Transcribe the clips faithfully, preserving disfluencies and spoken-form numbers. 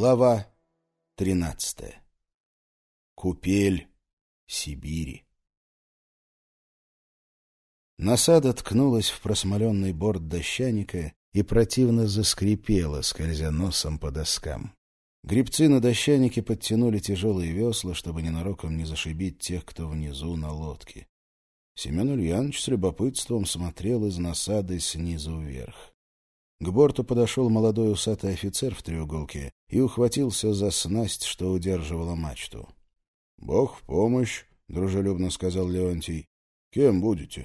Глава тринадцатая. Купель Сибири. Насада ткнулась в просмоленный борт дощаника и противно заскрипела, скользя носом по доскам. Гребцы на дощанике подтянули тяжелые весла, чтобы ненароком не зашибить тех, кто внизу на лодке. Семен Ульянович с любопытством смотрел из насады снизу вверх. К борту подошел молодой усатый офицер в треуголке и ухватился за снасть, что удерживала мачту. — Бог в помощь, — дружелюбно сказал Леонтий. — Кем будете?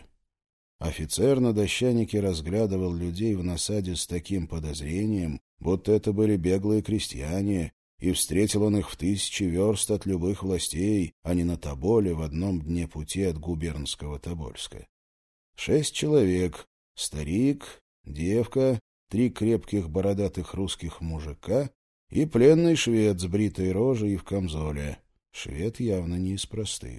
Офицер на дощанике разглядывал людей в насаде с таким подозрением, будто это были беглые крестьяне, и встретил он их в тысячи верст от любых властей, а не на Тоболе в одном дне пути от губернского Тобольска. Шесть человек — старик, девка, три крепких бородатых русских мужика и пленный швед с бритой рожей и в камзоле. Швед явно не из простых.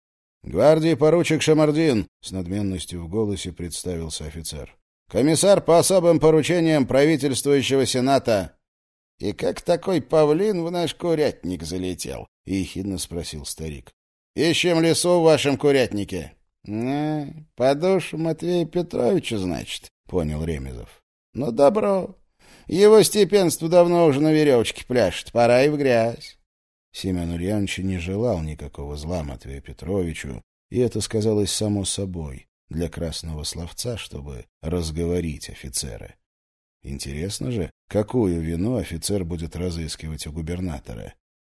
— Гвардии поручик Шамардин! — с надменностью в голосе представился офицер. — Комиссар по особым поручениям правительствующего сената. — И как такой павлин в наш курятник залетел? — ехидно спросил старик. — Ищем лесу в вашем курятнике. — А, по душу Матвея Петровича, значит, — понял Ремезов. — Ну, добро. Его степенство давно уже на веревочке пляшет. Пора и в грязь. Семен Ульянович не желал никакого зла Матвею Петровичу, и это сказалось само собой для красного словца, чтобы разговорить офицера. Интересно же, какую вину офицер будет разыскивать у губернатора.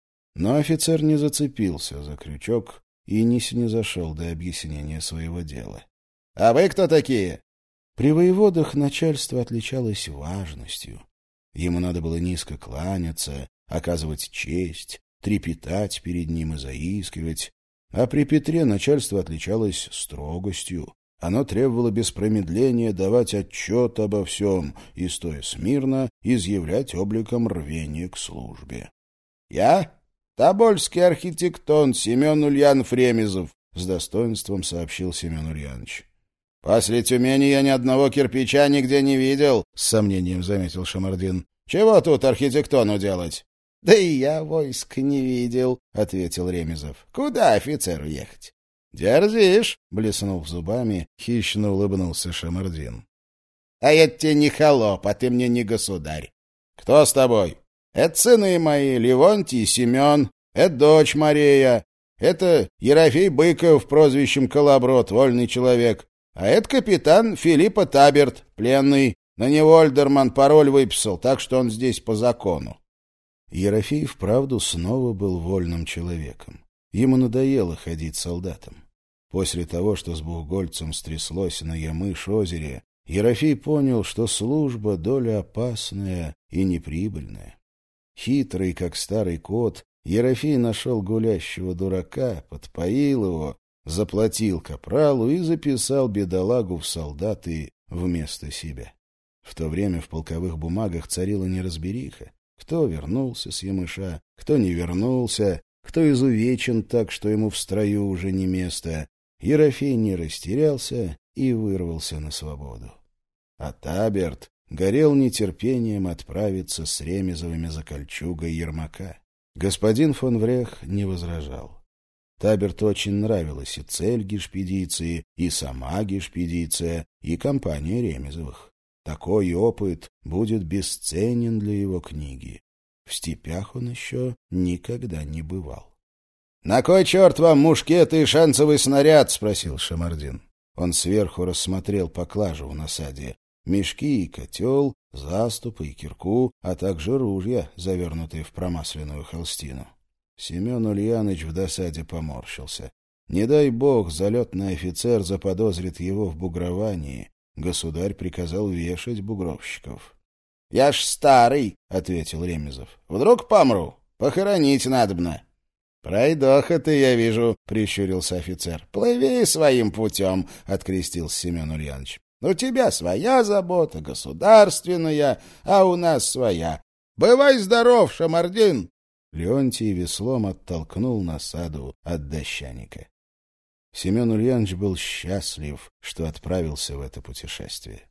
Но офицер не зацепился за крючок и не снизошел до объяснения своего дела. — А вы кто такие? При воеводах начальство отличалось важностью. Ему надо было низко кланяться, оказывать честь, трепетать перед ним и заискивать. А при Петре начальство отличалось строгостью. Оно требовало без промедления давать отчет обо всем и, стоя смирно, изъявлять обликом рвения к службе. — Я — тобольский архитектон Семен Ульянов Ремезов, — с достоинством сообщил Семен Ульянович. — После Тюмени я ни одного кирпича нигде не видел, — с сомнением заметил Шамардин. — Чего тут архитектону делать? — Да и я войск не видел, — ответил Ремезов. — Куда офицеру ехать? — Дерзишь, — блеснув зубами, хищно улыбнулся Шамардин. — А я тебе не холоп, а ты мне не государь. — Кто с тобой? — Это сыны мои, Левонтий и Семен, это дочь Мария, это Ерофей Быков, прозвищем Колоброд, вольный человек, а это капитан Филиппа Таберт, пленный. На него Ольдерман пароль выписал, так что он здесь по закону. Ерофей вправду снова был вольным человеком. Ему надоело ходить солдатом. После того, что с Бухгольцем стряслось на Ямыш-озере, Ерофей понял, что служба — доля опасная и неприбыльная. Хитрый, как старый кот, Ерофей нашел гулящего дурака, подпоил его, заплатил капралу и записал бедолагу в солдаты вместо себя. В то время в полковых бумагах царила неразбериха. Кто вернулся с Ямыша, кто не вернулся, кто изувечен так, что ему в строю уже не место. Ерофей не растерялся и вырвался на свободу. А Таберт горел нетерпением отправиться с Ремезовыми за кольчугой Ермака. Господин фон Врех не возражал. Таберту очень нравилась и цель гешпедиции, и сама гешпедиция, и компания Ремезовых. Такой опыт будет бесценен для его книги. В степях он еще никогда не бывал. — На кой черт вам мушкеты и шансовый снаряд? — спросил Шамардин. Он сверху рассмотрел поклажу в насаде. Мешки и котел, заступы и кирку, а также ружья, завернутые в промасленную холстину. Семен Ульяныч в досаде поморщился. Не дай бог, залетный офицер заподозрит его в бугровании. Государь приказал вешать бугровщиков. — Я ж старый, — ответил Ремезов. — Вдруг помру? Похоронить надобно. — Пройдоха ты, я вижу, — прищурился офицер. — Плыви своим путем, — открестился Семен Ульянович. — У тебя своя забота, государственная, а у нас своя. Бывай здоров, Шамардин! Леонтий веслом оттолкнул насаду от дощаника. Семен Ульянович был счастлив, что отправился в это путешествие.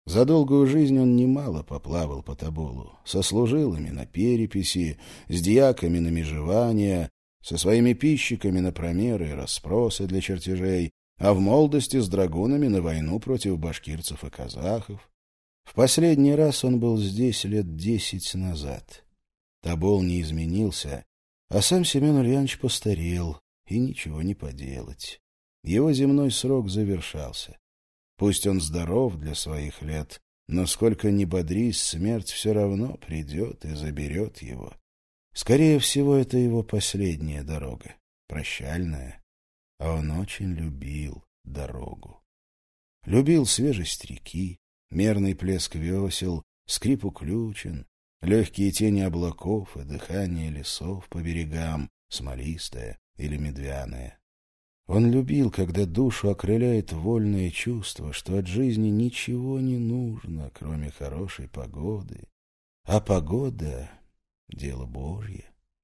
За долгую жизнь он немало поплавал по Тоболу, со служилыми на переписи, с дьяками на межевания, со своими пищиками на промеры и расспросы для чертежей, а в молодости с драгунами на войну против башкирцев и казахов. В последний раз он был здесь лет десять назад. Тобол не изменился, а сам Семен Ульянович постарел, и ничего не поделать. Его земной срок завершался. Пусть он здоров для своих лет, но сколько ни бодрись, смерть все равно придет и заберет его. Скорее всего, это его последняя дорога, прощальная. А он очень любил дорогу. Любил свежесть реки, мерный плеск весел, скрип уключен, легкие тени облаков и дыхание лесов по берегам, смолистое или медвяное. Он любил, когда душу окрыляет вольное чувство, что от жизни ничего не нужно, кроме хорошей погоды. А погода — дело Божье.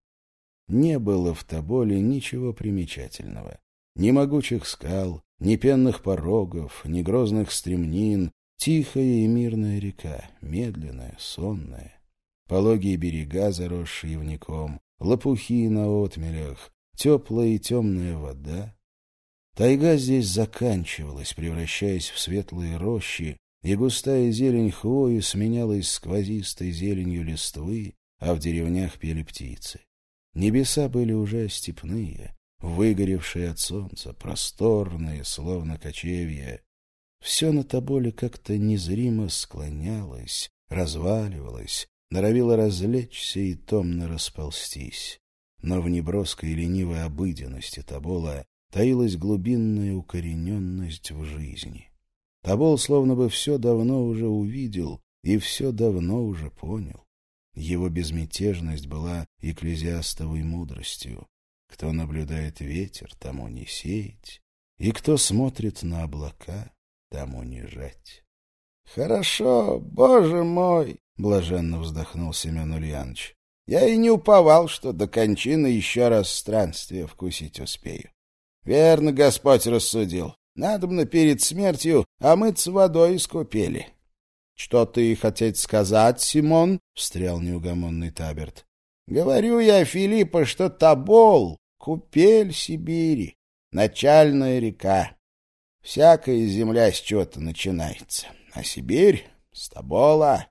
Не было в Тоболе ничего примечательного. Ни могучих скал, ни пенных порогов, ни грозных стремнин, тихая и мирная река, медленная, сонная. Пологие берега, заросшие ивняком, лопухи на отмелях, теплая и темная вода. Тайга здесь заканчивалась, превращаясь в светлые рощи, и густая зелень хвои сменялась сквозистой зеленью листвы, а в деревнях пели птицы. Небеса были уже степные, выгоревшие от солнца, просторные, словно кочевья. Все на Тоболе как-то незримо склонялось, разваливалось, норовило развлечься и томно расползтись. Но в неброской и ленивой обыденности Тобола таилась глубинная укорененность в жизни. Тобол словно бы все давно уже увидел и все давно уже понял. Его безмятежность была экклезиастовой мудростью. Кто наблюдает ветер, тому не сеять, и кто смотрит на облака, тому не жать. — Хорошо, Боже мой! — блаженно вздохнул Семен Ульянович. — Я и не уповал, что до кончины еще раз странствия вкусить успею. Верно Господь рассудил. Надобно перед смертью омыться водой из купели. — Что ты хотеть сказать, Симон? — встрял неугомонный Таберт. — Говорю я, Филиппа, что Тобол — купель Сибири, начальная река. Всякая земля с чего-то начинается, а Сибирь — с Тобола.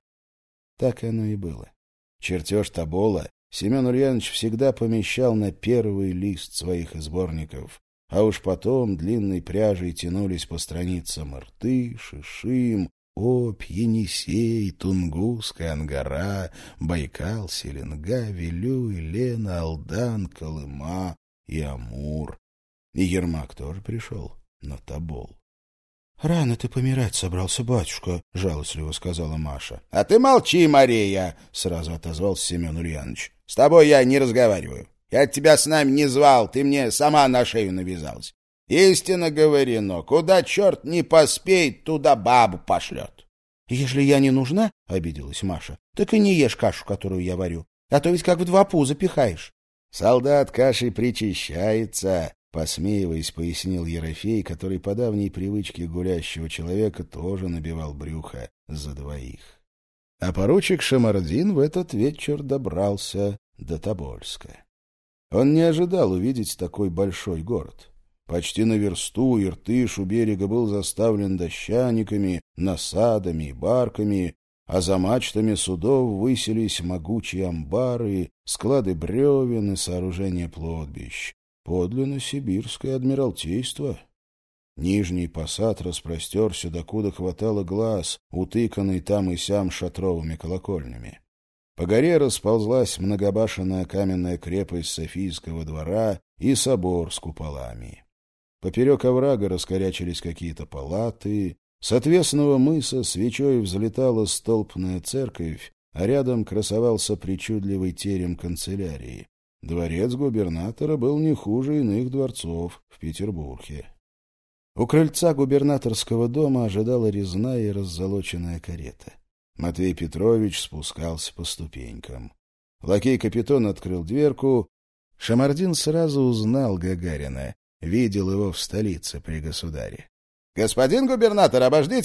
Так оно и было. Чертеж Тобола Семен Ульянович всегда помещал на первый лист своих сборников, а уж потом длинной пряжей тянулись по страницам Иртыш, Ишим, Обь, Енисей, Тунгусская, Ангара, Байкал, Селенга, Вилюй, Лена, Алдан, Колыма и Амур. И Ермак тоже пришел на Тобол. — Рано ты помирать собрался, батюшка, — жалостливо сказала Маша. — А ты молчи, Мария, — сразу отозвался Семен Ульянович. — С тобой я не разговариваю. Я тебя с нами не звал, ты мне сама на шею навязалась. Истинно говорено, куда черт не поспеет, туда бабу пошлет. — Ежели я не нужна, — обиделась Маша, — так и не ешь кашу, которую я варю, а то ведь как в два пуза пихаешь. — Солдат кашей причащается, — посмеиваясь, пояснил Ерофей, который по давней привычке гулящего человека тоже набивал брюхо за двоих. А поручик Шамардин в этот вечер добрался до Тобольска. Он не ожидал увидеть такой большой город. Почти на версту Иртыш у берега был заставлен дощаниками, насадами и барками, а за мачтами судов высились могучие амбары, склады бревен и сооружения плотбищ. Подлинно сибирское адмиралтейство. Нижний посад распростерся, докуда хватало глаз, утыканный там и сям шатровыми колокольнями. По горе расползлась многобашенная каменная крепость Софийского двора и собор с куполами. Поперек оврага раскорячились какие-то палаты, с отвесного мыса свечой взлетала столпная церковь, а рядом красовался причудливый терем канцелярии. Дворец губернатора был не хуже иных дворцов в Петербурге. У крыльца губернаторского дома ожидала резная и раззолоченная карета. Матвей Петрович спускался по ступенькам. Лакей-капитан открыл дверку. Шамардин сразу узнал Гагарина, видел его в столице при государе. — Господин губернатор, обождите!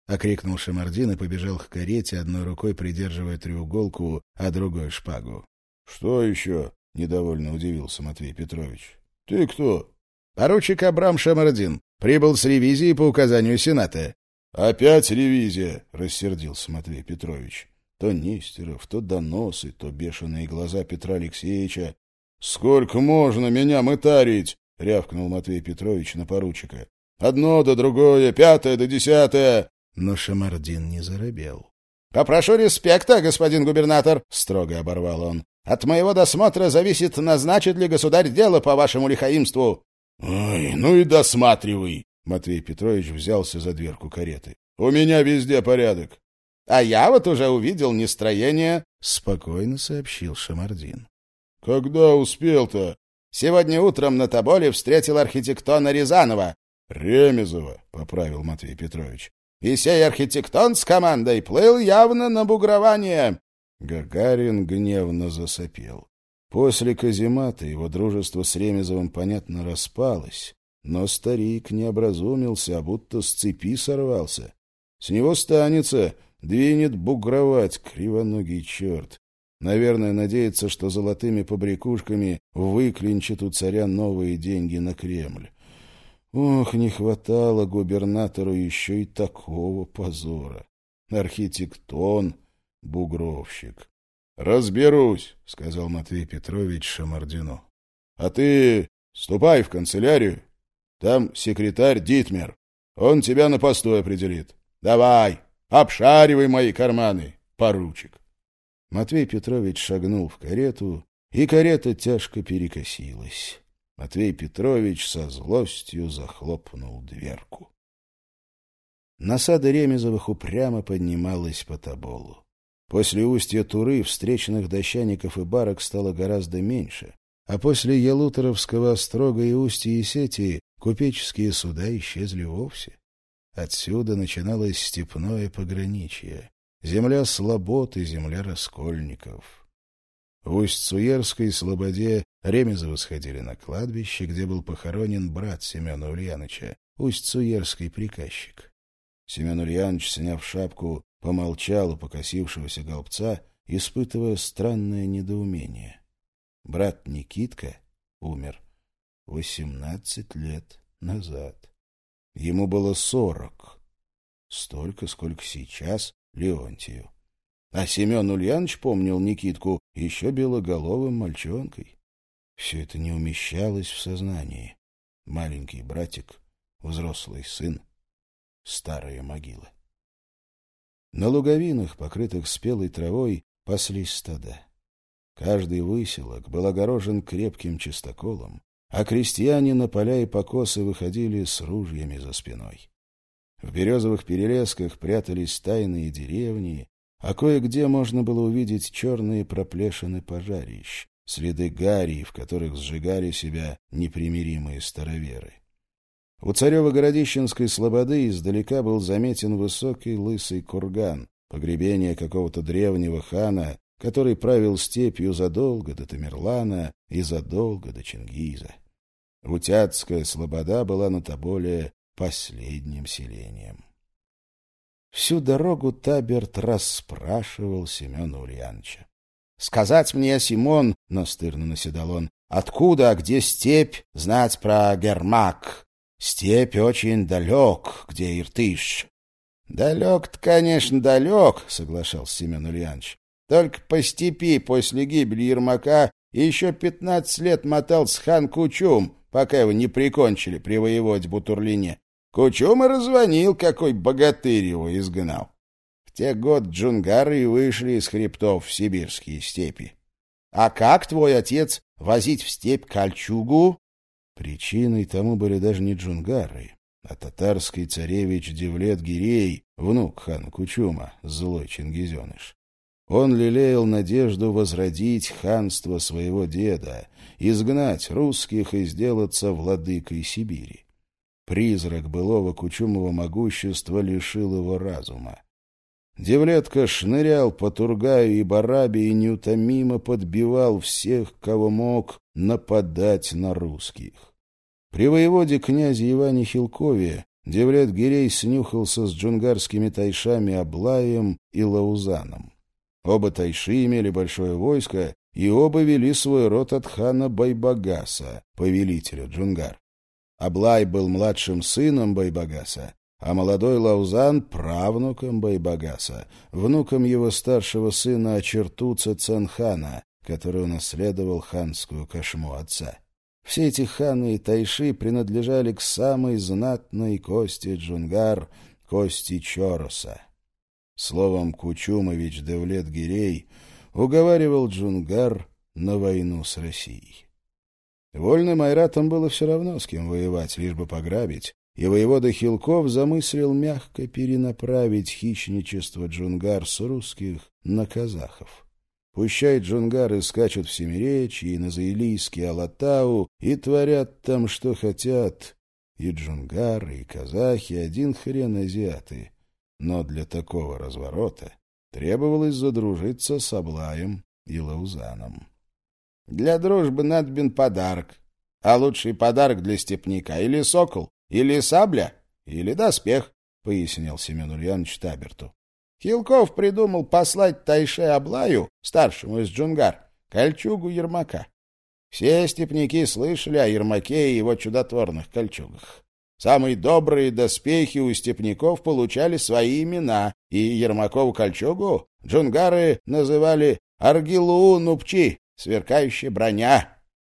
окрикнул Шамардин и побежал к карете, одной рукой придерживая треуголку, а другой — шпагу. — Что еще? — недовольно удивился Матвей Петрович. — Ты кто? — Поручик Абрам Шамардин. Прибыл с ревизией по указанию Сената. — Опять ревизия! — рассердился Матвей Петрович. То Нестеров, то доносы, то бешеные глаза Петра Алексеевича. — Сколько можно меня мытарить? — рявкнул Матвей Петрович на поручика. — Одно да другое, пятое да десятое. Но Шамардин не заробел. — Попрошу респекта, господин губернатор, — строго оборвал он. — От моего досмотра зависит, назначит ли государь дело по вашему лихаимству. — Ой, ну и досматривай! — Матвей Петрович взялся за дверку кареты. — У меня везде порядок. — А я вот уже увидел нестроение, — спокойно сообщил Шамардин. — Когда успел-то? — Сегодня утром на Тоболе встретил архитектона Рязанова. — Ремезова, — поправил Матвей Петрович. — И сей архитектон с командой плыл явно на бугрование. Гагарин гневно засопел. После каземата его дружество с Ремезовым, понятно, распалось, но старик не образумился, а будто с цепи сорвался. С него станется, двинет бугровать, кривоногий черт. Наверное, надеется, что золотыми побрякушками выклинчит у царя новые деньги на Кремль. Ох, не хватало губернатору еще и такого позора. Архитектон, бугровщик. — Разберусь, — сказал Матвей Петрович Шамардину. — А ты ступай в канцелярию. Там секретарь Дитмер. Он тебя на постой определит. Давай, обшаривай мои карманы, поручик. Матвей Петрович шагнул в карету, и карета тяжко перекосилась. Матвей Петрович со злостью захлопнул дверку. Насада Ремезовых упрямо поднималась по Тоболу. После устья Туры встречных дощаников и барок стало гораздо меньше, а после Ялуторовского острога и устья Есетии купеческие суда исчезли вовсе. Отсюда начиналось степное пограничье, земля слобод и земля раскольников. В Усть-Суерской слободе Ремезовы сходили на кладбище, где был похоронен брат Семена Ульяныча, Усть-Суерский приказчик. Семен Ульяныч, сняв шапку, помолчал у покосившегося голубца, испытывая странное недоумение. Брат Никитка умер восемнадцать лет назад. Ему было сорок. Столько, сколько сейчас Леонтию. А Семен Ульяныч помнил Никитку еще белоголовым мальчонкой. Все это не умещалось в сознании. Маленький братик, взрослый сын, старая могила. На луговинах, покрытых спелой травой, паслись стада. Каждый выселок был огорожен крепким чистоколом, а крестьяне на поля и покосы выходили с ружьями за спиной. В березовых перелесках прятались тайные деревни, а кое-где можно было увидеть черные проплешины пожарищ, следы гарей, в которых сжигали себя непримиримые староверы. У Царево-Городищенской слободы издалека был заметен высокий лысый курган, погребение какого-то древнего хана, который правил степью задолго до Тамерлана и задолго до Чингиза. Утятская слобода была на Тоболе последним селением. Всю дорогу Таберт расспрашивал Семена Ульяныча. — Сказать мне, Симон, — настырно наседал он, — откуда, где степь, знать про Гермак? Степь очень далек, где Иртыш. — Далек-то, конечно, далек, — соглашался Семен Ульяныч. — Только по степи после гибели Ермака еще пятнадцать лет мотался хан Кучум, пока его не прикончили при воеводе Бутурлине. Кучум и раззвонил, какой богатырь его изгнал. В те годы джунгары и вышли из хребтов в сибирские степи. А как твой отец возить в степь кольчугу? Причиной тому были даже не джунгары, а татарский царевич Девлет-Гирей, внук хана Кучума, злой чингизеныш. Он лелеял надежду возродить ханство своего деда, изгнать русских и сделаться владыкой Сибири. Призрак былого Кучумова могущества лишил его разума. Девлетка шнырял по Тургаю и Барабе и неутомимо подбивал всех, кого мог, нападать на русских. При воеводе князе Иване Хилкове Девлет-Гирей снюхался с джунгарскими тайшами Аблаем и Лаузаном. Оба тайши имели большое войско, и оба вели свой род от хана Байбагаса, повелителя джунгар. Аблай был младшим сыном Байбагаса, а молодой Лаузан — правнуком Байбагаса, внуком его старшего сына Ачертуца Цанхана, который унаследовал ханскую кошму отца. Все эти ханы и тайши принадлежали к самой знатной кости джунгар, кости Чороса. Словом, Кучумович Девлет-Гирей уговаривал джунгар на войну с Россией. Вольным айратам было все равно, с кем воевать, лишь бы пограбить, и воевода Хилков замыслил мягко перенаправить хищничество джунгар с русских на казахов. Пущай джунгары скачут в Семиречье и на Заилийский Алатау и творят там, что хотят. И джунгары, и казахи один хрен азиаты. Но для такого разворота требовалось задружиться с Аблаем и Лаузаном. Для дружбы надобен подарок. А лучший подарок для степняка или сокол, или сабля, или доспех, — пояснил Семен Ульянович Таберту. Хилков придумал послать тайше Аблаю, старшему из джунгар, кольчугу Ермака. Все степняки слышали о Ермаке и его чудотворных кольчугах. Самые добрые доспехи у степняков получали свои имена, и Ермакову кольчугу джунгары называли Аргилуу-Нупчи, сверкающая броня.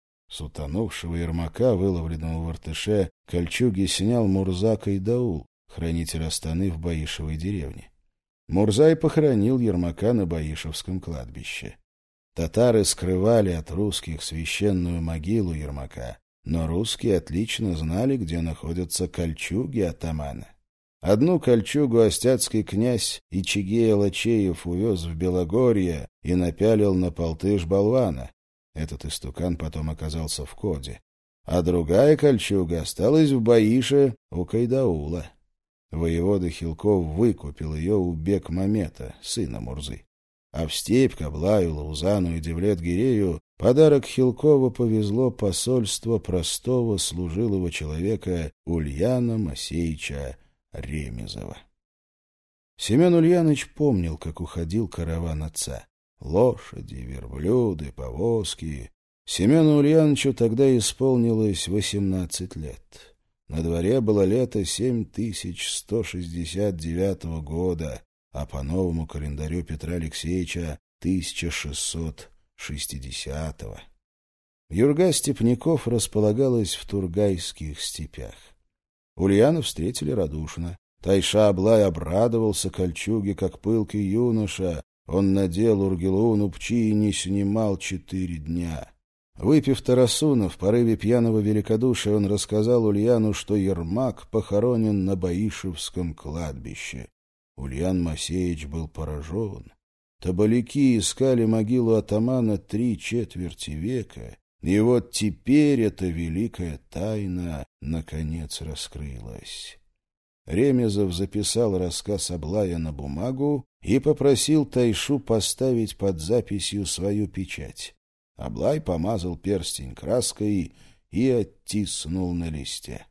С утонувшего Ермака, выловленного в Иртыше, кольчуги снял Мурза Кайдаул, хранитель Астаны в Баишевой деревне. Мурза и похоронил Ермака на Баишевском кладбище. Татары скрывали от русских священную могилу Ермака, но русские отлично знали, где находятся кольчуги атамана. Одну кольчугу остяцкий князь Ичигей Алачеев увез в Белогорье и напялил на полтыш болвана. Этот истукан потом оказался в Коде. А другая кольчуга осталась в Баише у Кайдаула. Воевода Хилков выкупил ее у Бек-Мамета, сына Мурзы. А в степь к Аблаю, Лаузану и Девлет-Гирею подарок Хилкова повезло посольство простого служилого человека Ульяна Масеича Ремезова. Семен Ульяныч помнил, как уходил караван отца. Лошади, верблюды, повозки. Семену Ульянычу тогда исполнилось восемнадцать лет. На дворе было лето семь тысяч сто шестьдесят девятого года, а по новому календарю Петра Алексеевича тысяча шестьсот шестидесятого. Юрга степняков располагалась в Тургайских степях. Ульяна встретили радушно. Тайша Аблай обрадовался кольчуге, как пылкий юноша. Он надел Ургилуу-Нупчи и не снимал четыре дня. Выпив тарасуна, в порыве пьяного великодушия он рассказал Ульяну, что Ермак похоронен на Баишевском кладбище. Ульян Масеич был поражен. Табаляки искали могилу атамана три четверти века, и вот теперь эта великая тайна наконец раскрылась. Ремезов записал рассказ Аблая на бумагу и попросил тайшу поставить под записью свою печать. Аблай помазал перстень краской и оттиснул на листе.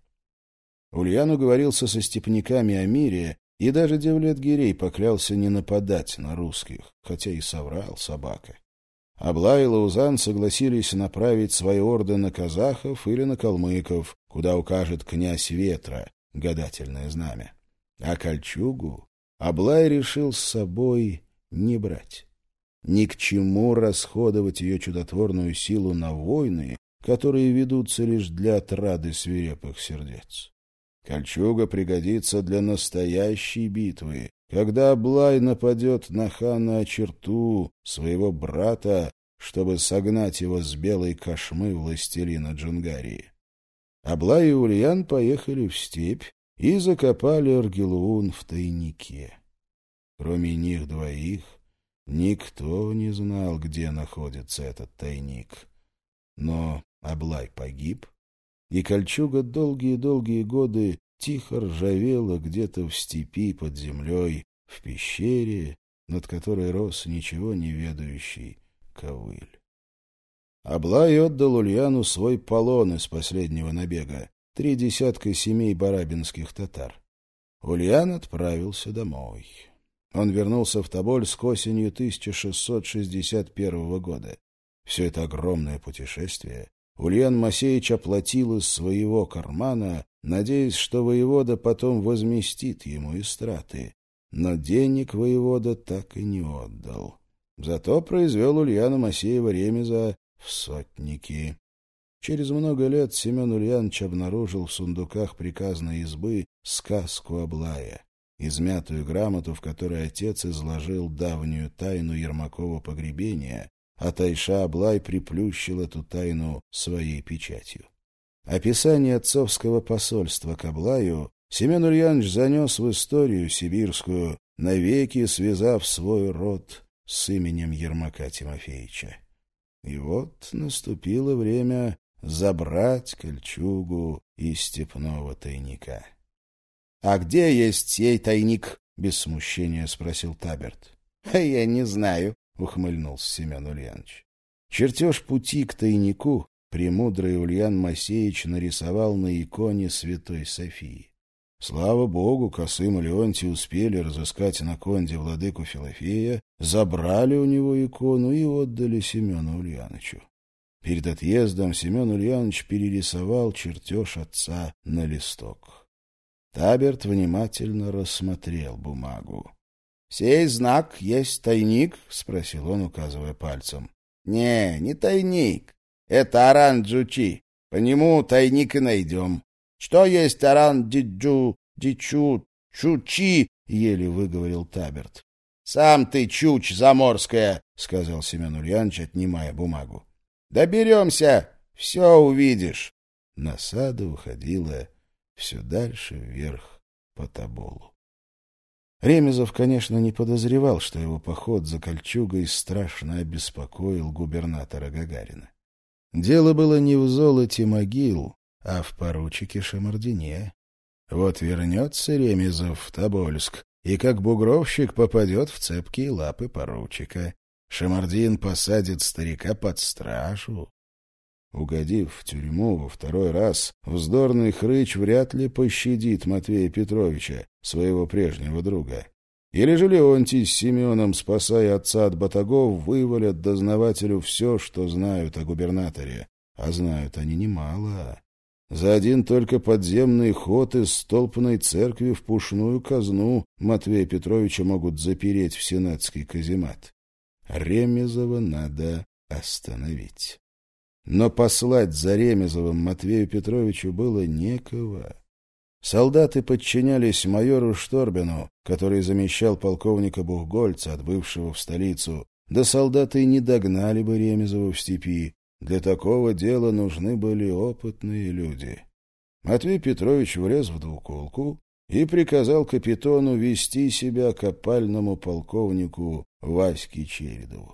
Ульян уговорился со степняками о мире, и даже Девлет-Гирей поклялся не нападать на русских, хотя и соврал собака. Аблай и Лаузан согласились направить свои орды на казахов или на калмыков, куда укажет князь Ветра, гадательное знамя. А кольчугу Аблай решил с собой не брать. Ни к чему расходовать ее чудотворную силу на войны, которые ведутся лишь для отрады свирепых сердец. Кольчуга пригодится для настоящей битвы, когда Аблай нападет на хана Ачерту, своего брата, чтобы согнать его с белой кошмы властелина Джунгарии. Аблай и Ульян поехали в степь и закопали Аргилуун в тайнике. Кроме них двоих, никто не знал, где находится этот тайник. Но Аблай погиб, и кольчуга долгие-долгие годы тихо ржавела где-то в степи под землей, в пещере, над которой рос ничего не ведающий ковыль. Аблай отдал Ульяну свой полон из последнего набега — три десятка семей барабинских татар. Ульян отправился домой. Он вернулся в Тобольск осенью тысяча шестьсот шестьдесят первого года. Все это огромное путешествие Ульян Моисеевич оплатил из своего кармана, надеясь, что воевода потом возместит ему истраты. Но денег воевода так и не отдал. Зато произвел Ульяна Моисеева Ремеза в сотники. Через много лет Семен Ульянович обнаружил в сундуках приказной избы сказку Аблая, измятую грамоту, в которой отец изложил давнюю тайну Ермакова погребения, а Тайша Аблай приплющил эту тайну своей печатью. Описание отцовского посольства к Аблаю Семен Ульянович занес в историю сибирскую, навеки связав свой род с именем Ермака Тимофеевича. И вот наступило время забрать кольчугу из степного тайника. — А где есть сей тайник? — без смущения спросил Таберт. — А я не знаю, — ухмыльнулся Семен Ульянович. Чертеж пути к тайнику премудрый Ульян Моисеевич нарисовал на иконе Святой Софии. Слава богу, Косым и Леонтий успели разыскать на конде владыку Филофея, забрали у него икону и отдали Семену Ульяновичу. Перед отъездом Семен Ульянович перерисовал чертеж отца на листок. Таберт внимательно рассмотрел бумагу. — Сей знак есть тайник? — спросил он, указывая пальцем. — Не, не тайник. Это Аран-Джучи. По нему тайник и найдем. Что есть Аран-Диджу, Дичу, Чучи? — еле выговорил Таберт. — Сам ты чучь заморская, — сказал Семен Ульянович, отнимая бумагу. — Доберемся, все увидишь. Насада уходила все дальше вверх по Тоболу. Ремезов, конечно, не подозревал, что его поход за кольчугой страшно обеспокоил губернатора Гагарина. Дело было не в золоте могил, а в поручике Шамардине. Вот вернется Ремезов в Тобольск, и как бугровщик попадет в цепкие лапы поручика. Шамардин посадит старика под стражу. Угодив в тюрьму во второй раз, вздорный хрыч вряд ли пощадит Матвея Петровича, своего прежнего друга. Или же Леонтий с Семеном, спасая отца от батагов, вывалят дознавателю все, что знают о губернаторе. А знают они немало. За один только подземный ход из столпной церкви в пушную казну Матвея Петровича могут запереть в сенатский каземат. Ремезова надо остановить. Но послать за Ремезовым Матвею Петровичу было некого. Солдаты подчинялись майору Шторбину, который замещал полковника Бухгольца, отбывшего в столицу. Да солдаты не догнали бы Ремезова в степи. Для такого дела нужны были опытные люди. Матвей Петрович влез в двуколку и приказал капитану вести себя к опальному полковнику Ваське Чередову.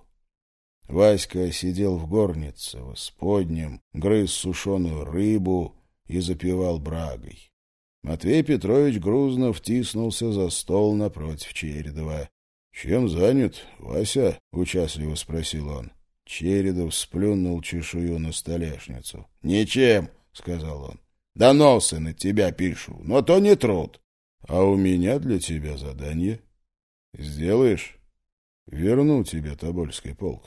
Васька сидел в горнице, в исподнем, грыз сушеную рыбу и запивал брагой. Матвей Петрович грузно втиснулся за стол напротив Чередова. — Чем занят, Вася? — участливо спросил он. Чередов сплюнул чешую на столешницу. — Ничем, — сказал он. — Доносы на тебя пишу, но то не труд. — А у меня для тебя задание. Сделаешь? Верну тебе Тобольский полк.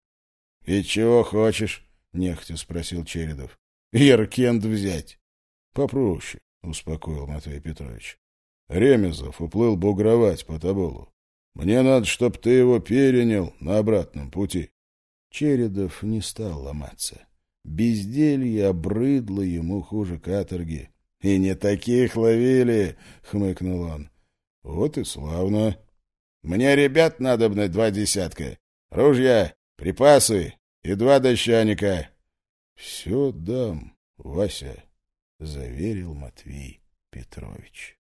— И чего хочешь? — нехотя спросил Чередов. — Яркент взять. — Попроще, — успокоил Матвей Петрович. — Ремезов уплыл бугровать по Тоболу. Мне надо, чтоб ты его перенял на обратном пути. Чередов не стал ломаться. Безделье обрыдло ему хуже каторги. — И не таких ловили, — хмыкнул он. — Вот и славно. Мне ребят надобно два десятка. Ружья, припасы и два дощаника. — Все дам, Вася, — заверил Матвей Петрович.